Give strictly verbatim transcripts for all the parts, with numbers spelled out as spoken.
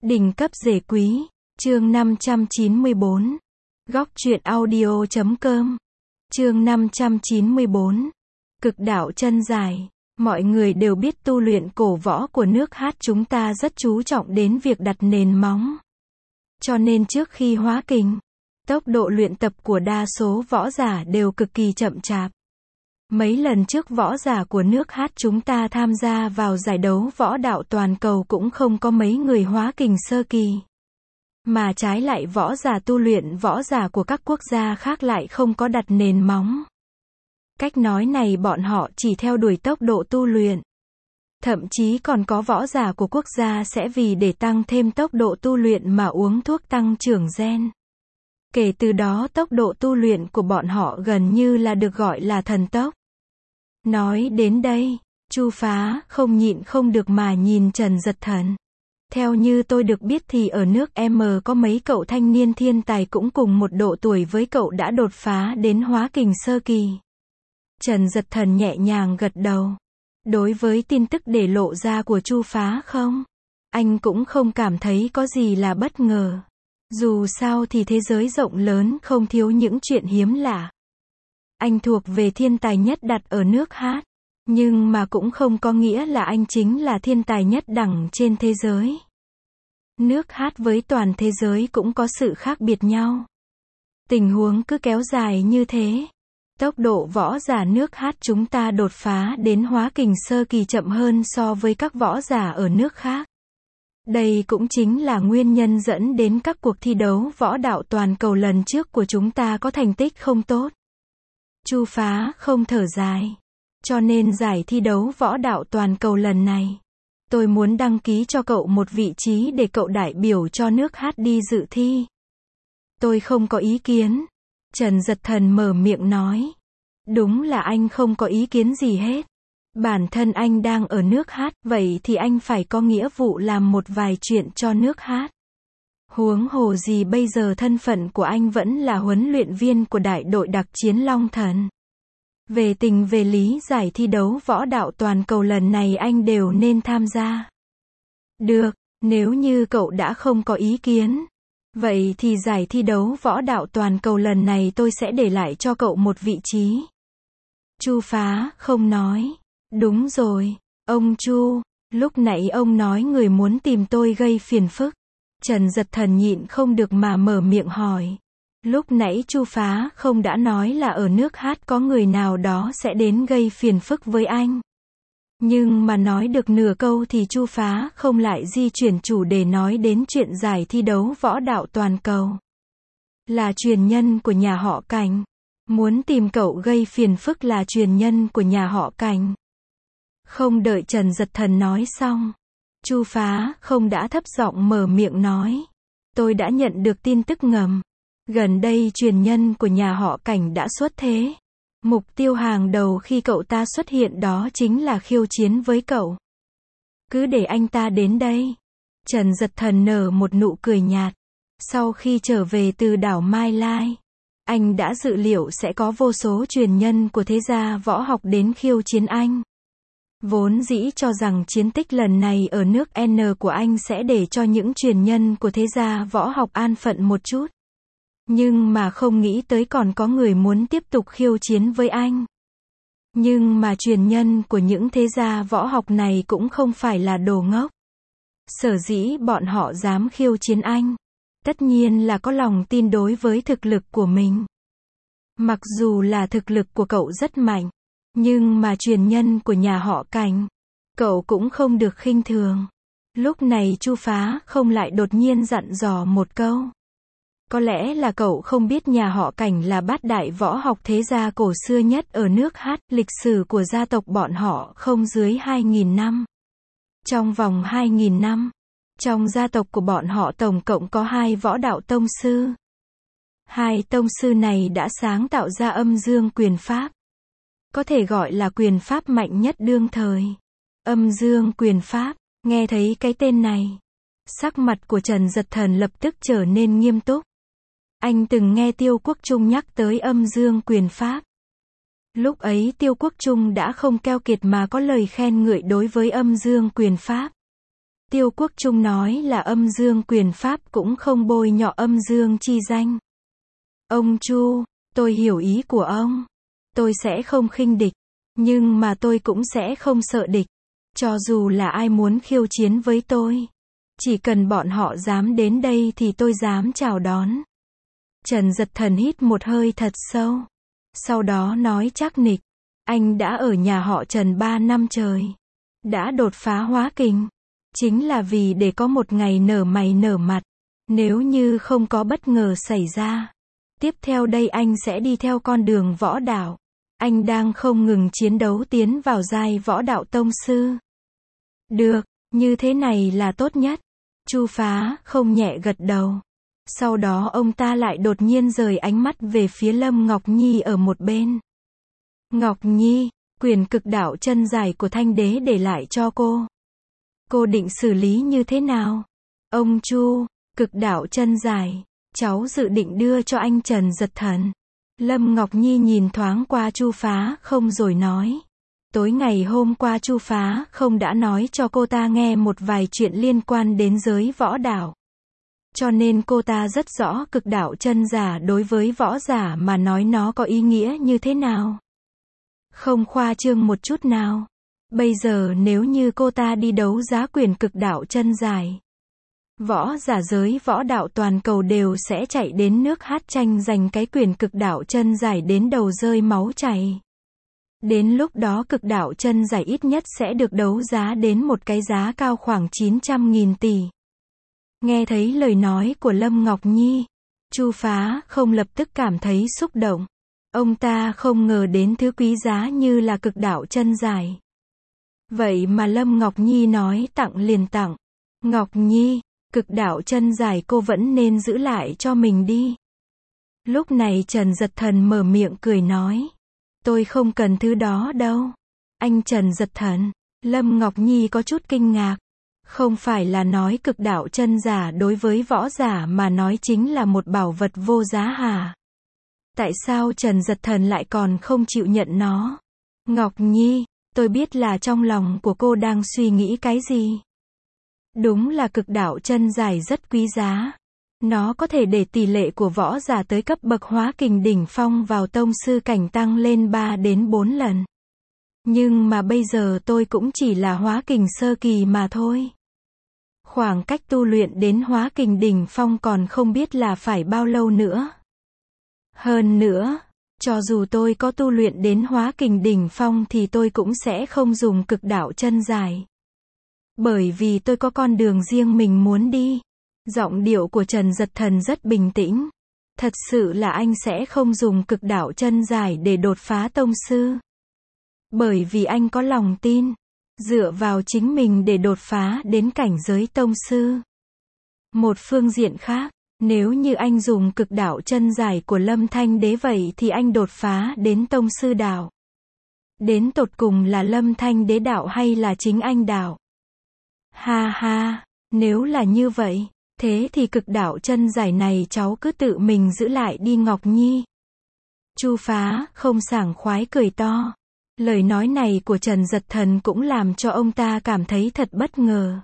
Đỉnh cấp rể quý, chương năm trăm chín mươi bốn. Góc truyện audio chấm com. Chương năm trăm chín mươi bốn. Cực đạo chân dài. Mọi người đều biết tu luyện cổ võ của nước Hát chúng ta rất chú trọng đến việc đặt nền móng. Cho nên trước khi hóa kình, tốc độ luyện tập của đa số võ giả đều cực kỳ chậm chạp. Mấy lần trước võ giả của nước Hát chúng ta tham gia vào giải đấu võ đạo toàn cầu cũng không có mấy người hóa kình sơ kỳ. Mà trái lại võ giả tu luyện võ giả của các quốc gia khác lại không có đặt nền móng. Cách nói này bọn họ chỉ theo đuổi tốc độ tu luyện. Thậm chí còn có võ giả của quốc gia sẽ vì để tăng thêm tốc độ tu luyện mà uống thuốc tăng trưởng gen. Kể từ đó tốc độ tu luyện của bọn họ gần như là được gọi là thần tốc. Nói đến đây, Chu Phá không nhịn không được mà nhìn Trần Giật Thần. Theo như tôi được biết thì ở nước M có mấy cậu thanh niên thiên tài cũng cùng một độ tuổi với cậu đã đột phá đến hóa kình sơ kỳ. Trần Giật Thần nhẹ nhàng gật đầu. Đối với tin tức để lộ ra của Chu Phá không, anh cũng không cảm thấy có gì là bất ngờ. Dù sao thì thế giới rộng lớn không thiếu những chuyện hiếm lạ. Anh thuộc về thiên tài nhất đặt ở nước Hát, nhưng mà cũng không có nghĩa là anh chính là thiên tài nhất đẳng trên thế giới. Nước Hát với toàn thế giới cũng có sự khác biệt nhau. Tình huống cứ kéo dài như thế, tốc độ võ giả nước Hát chúng ta đột phá đến hóa kình sơ kỳ chậm hơn so với các võ giả ở nước khác. Đây cũng chính là nguyên nhân dẫn đến các cuộc thi đấu võ đạo toàn cầu lần trước của chúng ta có thành tích không tốt. Chu Phá không thở dài. Cho nên giải thi đấu võ đạo toàn cầu lần này, tôi muốn đăng ký cho cậu một vị trí để cậu đại biểu cho nước Hát đi dự thi. Tôi không có ý kiến. Trần Giật Thần mở miệng nói. Đúng là anh không có ý kiến gì hết. Bản thân anh đang ở nước Hát, vậy thì anh phải có nghĩa vụ làm một vài chuyện cho nước Hát. Huống hồ gì bây giờ thân phận của anh vẫn là huấn luyện viên của đại đội đặc chiến Long Thần. Về tình về lý giải thi đấu võ đạo toàn cầu lần này anh đều nên tham gia. Được, nếu như cậu đã không có ý kiến, vậy thì giải thi đấu võ đạo toàn cầu lần này tôi sẽ để lại cho cậu một vị trí. Chu Phá không nói. Đúng rồi, ông Chu, lúc nãy ông nói người muốn tìm tôi gây phiền phức. Trần Giật Thần nhịn không được mà mở miệng hỏi. Lúc nãy Chu Phá không đã nói là ở nước Hát có người nào đó sẽ đến gây phiền phức với anh. Nhưng mà nói được nửa câu thì Chu Phá không lại di chuyển chủ đề nói đến chuyện giải thi đấu võ đạo toàn cầu. Là truyền nhân của nhà họ Cảnh. Muốn tìm cậu gây phiền phức là truyền nhân của nhà họ Cảnh. Không đợi Trần Giật Thần nói xong, Chu Phá không đã thấp giọng mở miệng nói. Tôi đã nhận được tin tức ngầm. Gần đây truyền nhân của nhà họ Cảnh đã xuất thế. Mục tiêu hàng đầu khi cậu ta xuất hiện đó chính là khiêu chiến với cậu. Cứ để anh ta đến đây. Trần Giật Thần nở một nụ cười nhạt. Sau khi trở về từ đảo Mai Lai, anh đã dự liệu sẽ có vô số truyền nhân của thế gia võ học đến khiêu chiến anh. Vốn dĩ cho rằng chiến tích lần này ở nước N của anh sẽ để cho những truyền nhân của thế gia võ học an phận một chút. Nhưng mà không nghĩ tới còn có người muốn tiếp tục khiêu chiến với anh. Nhưng mà truyền nhân của những thế gia võ học này cũng không phải là đồ ngốc. Sở dĩ bọn họ dám khiêu chiến anh, tất nhiên là có lòng tin đối với thực lực của mình. Mặc dù là thực lực của cậu rất mạnh, nhưng mà truyền nhân của nhà họ Cảnh, cậu cũng không được khinh thường. Lúc này Chu Phá không lại đột nhiên dặn dò một câu. Có lẽ là cậu không biết nhà họ Cảnh là bát đại võ học thế gia cổ xưa nhất ở nước Hát, lịch sử của gia tộc bọn họ không dưới hai nghìn năm. Trong vòng hai nghìn năm, trong gia tộc của bọn họ tổng cộng có hai võ đạo tông sư. Hai tông sư này đã sáng tạo ra âm dương quyền pháp. Có thể gọi là quyền pháp mạnh nhất đương thời. Âm dương quyền pháp, nghe thấy cái tên này, sắc mặt của Trần Giật Thần lập tức trở nên nghiêm túc. Anh từng nghe Tiêu Quốc Trung nhắc tới âm dương quyền pháp. Lúc ấy Tiêu Quốc Trung đã không keo kiệt mà có lời khen ngợi đối với âm dương quyền pháp. Tiêu Quốc Trung nói là âm dương quyền pháp cũng không bôi nhọ âm dương chi danh. Ông Chu, tôi hiểu ý của ông. Tôi sẽ không khinh địch. Nhưng mà tôi cũng sẽ không sợ địch. Cho dù là ai muốn khiêu chiến với tôi. Chỉ cần bọn họ dám đến đây thì tôi dám chào đón. Trần Giật Thần hít một hơi thật sâu. Sau đó nói chắc nịch. Anh đã ở nhà họ Trần ba năm trời. Đã đột phá hóa kình. Chính là vì để có một ngày nở mày nở mặt. Nếu như không có bất ngờ xảy ra. Tiếp theo đây anh sẽ đi theo con đường võ đạo. Anh đang không ngừng chiến đấu tiến vào giai võ đạo tông sư. Được, như thế này là tốt nhất. Chu Phá không nhẹ gật đầu. Sau đó ông ta lại đột nhiên rời ánh mắt về phía Lâm Ngọc Nhi ở một bên. Ngọc Nhi, quyền cực đạo chân dài của Thanh Đế để lại cho cô. Cô định xử lý như thế nào? Ông Chu, cực đạo chân dài, cháu dự định đưa cho anh Trần Giật Thần. Lâm Ngọc Nhi nhìn thoáng qua Chu Phá không rồi nói. Tối ngày hôm qua Chu Phá không đã nói cho cô ta nghe một vài chuyện liên quan đến giới võ đạo. Cho nên cô ta rất rõ cực đạo chân giả đối với võ giả mà nói nó có ý nghĩa như thế nào. Không khoa trương một chút nào. Bây giờ nếu như cô ta đi đấu giá quyền cực đạo chân dài. Võ giả giới võ đạo toàn cầu đều sẽ chạy đến nước hát tranh giành cái quyền cực đạo chân dài đến đầu rơi máu chảy. Đến lúc đó cực đạo chân dài ít nhất sẽ được đấu giá đến một cái giá cao khoảng chín trăm nghìn tỷ. Nghe thấy lời nói của Lâm Ngọc Nhi, Chu Phá không lập tức cảm thấy xúc động. Ông ta không ngờ đến thứ quý giá như là cực đạo chân dài. Vậy mà Lâm Ngọc Nhi nói tặng liền tặng. Ngọc Nhi, cực đạo chân dài cô vẫn nên giữ lại cho mình đi. Lúc này Trần Giật Thần mở miệng cười nói. Tôi không cần thứ đó đâu. Anh Trần Giật Thần. Lâm Ngọc Nhi có chút kinh ngạc. Không phải là nói cực đạo chân giả đối với võ giả mà nói chính là một bảo vật vô giá hả? Tại sao Trần Giật Thần lại còn không chịu nhận nó? Ngọc Nhi, tôi biết là trong lòng của cô đang suy nghĩ cái gì. Đúng là cực đạo chân dài rất quý giá. Nó có thể để tỷ lệ của võ giả tới cấp bậc hóa kình đỉnh phong vào tông sư cảnh tăng lên ba đến bốn lần. Nhưng mà bây giờ tôi cũng chỉ là hóa kình sơ kỳ mà thôi. Khoảng cách tu luyện đến hóa kình đỉnh phong còn không biết là phải bao lâu nữa. Hơn nữa, cho dù tôi có tu luyện đến hóa kình đỉnh phong thì tôi cũng sẽ không dùng cực đạo chân dài. Bởi vì tôi có con đường riêng mình muốn đi. Giọng điệu của Trần Giật Thần rất bình tĩnh. Thật sự là anh sẽ không dùng cực đạo chân dài để đột phá tông sư. Bởi vì anh có lòng tin. Dựa vào chính mình để đột phá đến cảnh giới tông sư. Một phương diện khác, nếu như anh dùng cực đạo chân dài của Lâm Thanh Đế vậy thì anh đột phá đến tông sư đạo. Đến tột cùng là Lâm Thanh Đế đạo hay là chính anh đạo? Ha ha, nếu là như vậy, thế thì cực đạo chân dài này cháu cứ tự mình giữ lại đi Ngọc Nhi. Chu Phá không sảng khoái cười to. Lời nói này của Trần Giật Thần cũng làm cho ông ta cảm thấy thật bất ngờ.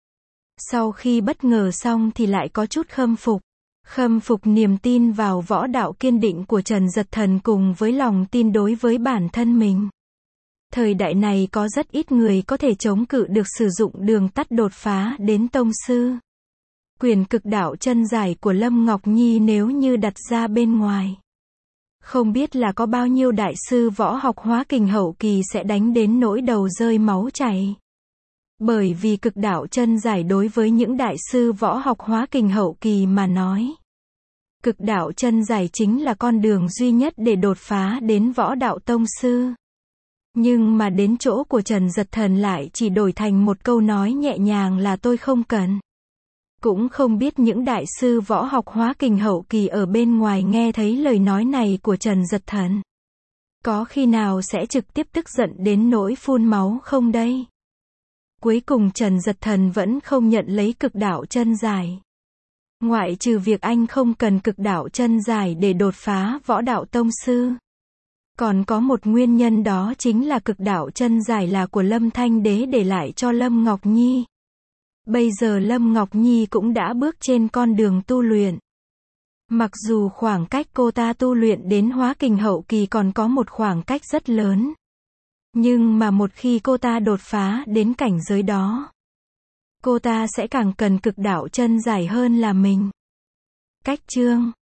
Sau khi bất ngờ xong thì lại có chút khâm phục. Khâm phục niềm tin vào võ đạo kiên định của Trần Giật Thần cùng với lòng tin đối với bản thân mình. Thời đại này có rất ít người có thể chống cự được sử dụng đường tắt đột phá đến tông sư. Quyền cực đạo chân dài của Lâm Ngọc Nhi nếu như đặt ra bên ngoài. Không biết là có bao nhiêu đại sư võ học hóa kình hậu kỳ sẽ đánh đến nỗi đầu rơi máu chảy. Bởi vì cực đạo chân dài đối với những đại sư võ học hóa kình hậu kỳ mà nói. Cực đạo chân dài chính là con đường duy nhất để đột phá đến võ đạo tông sư. Nhưng mà đến chỗ của Trần Giật Thần lại chỉ đổi thành một câu nói nhẹ nhàng là tôi không cần. Cũng không biết những đại sư võ học hóa kình hậu kỳ ở bên ngoài nghe thấy lời nói này của Trần Giật Thần. Có khi nào sẽ trực tiếp tức giận đến nỗi phun máu không đây? Cuối cùng Trần Giật Thần vẫn không nhận lấy cực đạo chân dài. Ngoại trừ việc anh không cần cực đạo chân dài để đột phá võ đạo tông sư. Còn có một nguyên nhân đó chính là cực đạo chân dài là của Lâm Thanh Đế để lại cho Lâm Ngọc Nhi. Bây giờ Lâm Ngọc Nhi cũng đã bước trên con đường tu luyện. Mặc dù khoảng cách cô ta tu luyện đến hóa kình hậu kỳ còn có một khoảng cách rất lớn. Nhưng mà một khi cô ta đột phá đến cảnh giới đó, cô ta sẽ càng cần cực đạo chân giải hơn là mình. Cách chương